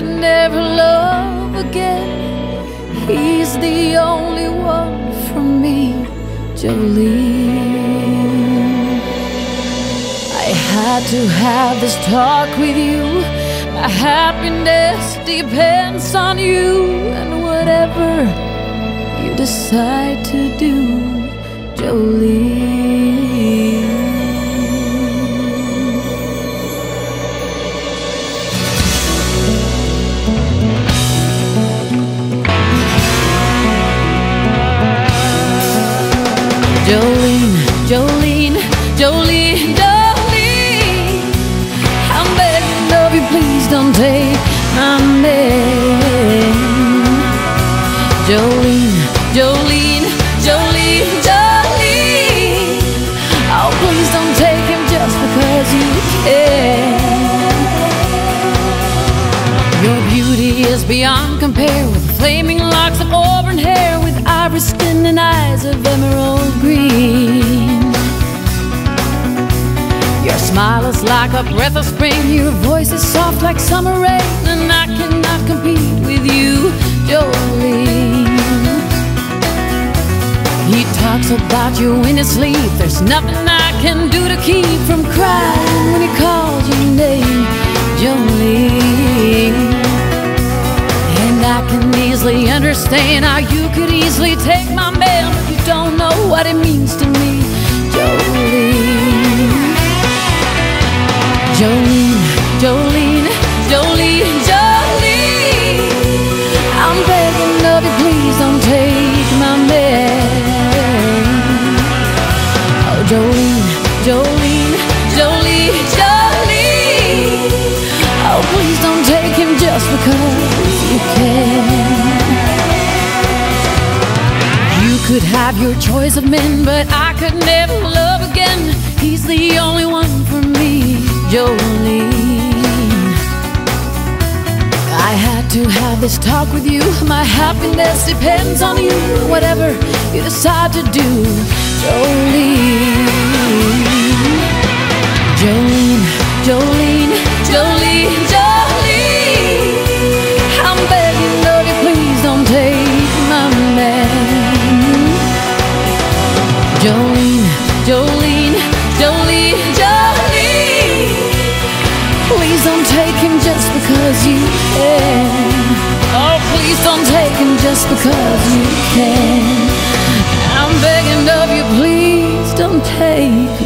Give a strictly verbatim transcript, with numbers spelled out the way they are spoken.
could never love again. He's the only one for me, Jolene. I had to have this talk with you. My happiness depends on you, and whatever you decide to do, Jolene. Jolene, Jolene, Jolene, Jolene, I'm begging of you, please don't take my man. Jolene, Jolene, Jolene, Jolene, oh please don't take him just because you can. Your beauty is beyond compare, with flaming locks of auburn hair, with ivory skin and eyes of emerald green. Your smile is like a breath of spring, your voice is soft like summer rain, and I cannot compete with you, Jolene. He talks about you in his sleep, there's nothing I can do to keep from crying when he calls your name, Jolene. And I can easily understand how you could easily take my man, but you don't know what it means to me, Jolene. Jolene, Jolene, Jolene, Jolene, I'm begging of you, please don't take my man. Oh, Jolene, Jolene, Jolene, Jolene, oh, please don't take him just because you can. You could have your choice of men, but I could never love again. He's the only one for me, Jolene. I had to have this talk with you. My happiness depends on you, whatever you decide to do, Jolene. Jolene, Jolene, Jolene, Jolene, I'm begging of you, please don't take my man. Jolene, Jolene, Jolene, Jolene, please don't take him just because you can. Oh, please don't take him just because you can. I'm begging of you, please don't take